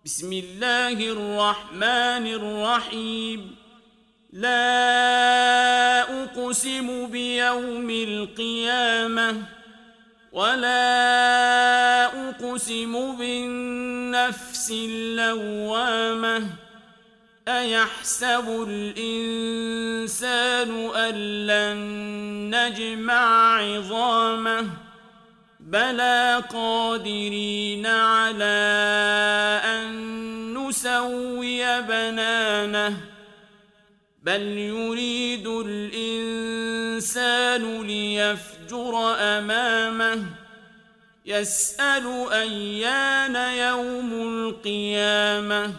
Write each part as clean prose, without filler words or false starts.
بسم الله الرحمن الرحيم. لا أقسم بيوم القيامة ولا أقسم بالنفس اللوامة أيحسب الإنسان أن لن نجمع عظامه بلى قادرين على أن نسوي بنانه بل يريد الإنسان ليفجر أمامه يسأل أيان يوم القيامة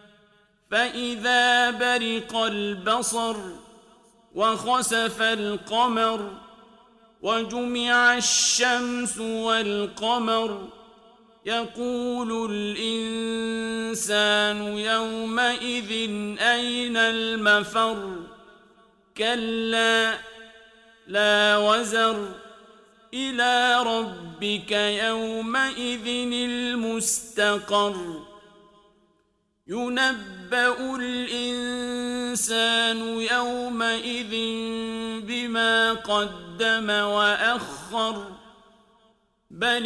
فإذا برق البصر وخسف القمر وجمع الشمس والقمر يقول الإنسان يومئذ أين المفر كلا لا وزر إلى ربك يومئذ المستقر ينبأ الإنسان يومئذ بما قدم وأخر بل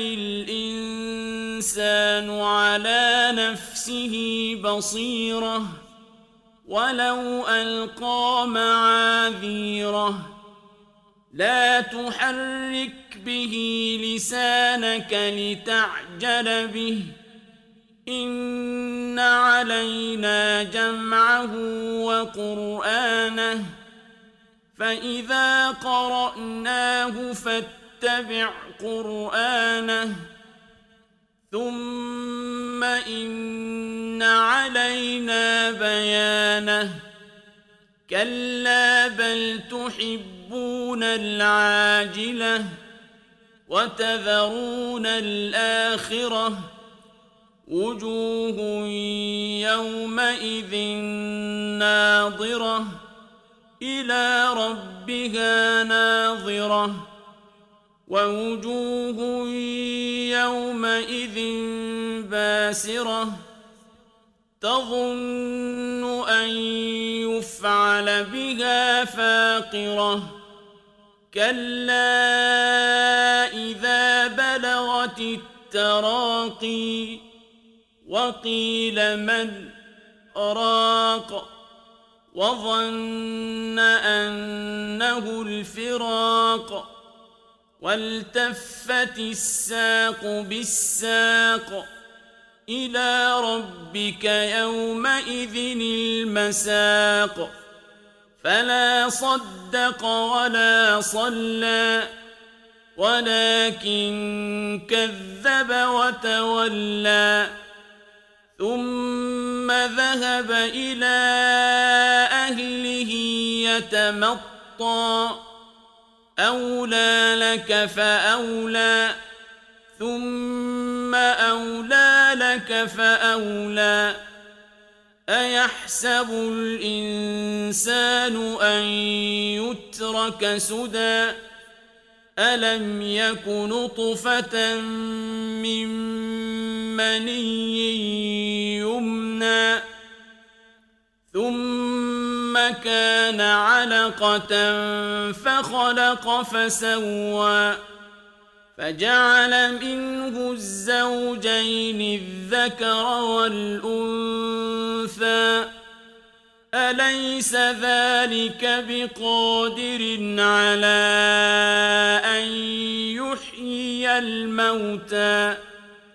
الإنسان على نفسه بصيرة ولو ألقى معاذيره لا تحرك به لسانك لتعجل به إن علينا جمعه وقرآنه فإذا قرأناه فاتبع قرآنه ثم إن علينا بيانه كلا بل تحبون العاجلة وتذرون الآخرة وجوه يومئذ ناظرة إلى ربها ناظرة ووجوه يومئذ باسرة تظن أن يفعل بها فاقرة كلا إذا بلغت التراقي وقيل من راق وظن أنه الفراق والتفت الساق بالساق إلى ربك يومئذ المساق فلا صدق ولا صلى ولكن كذب وتولى ثم ذهب إلى أهله يتمطى أولى لك فأولى ثم أولى لك فأولى أيحسب الإنسان أن يترك سدى ألم يك نطفة من مني يمنى ثم كان علقة فخلق فسوى فجعل منه الزوجين الذكر والأنثى أليس ذلك بقادر على أن يحيي الموتى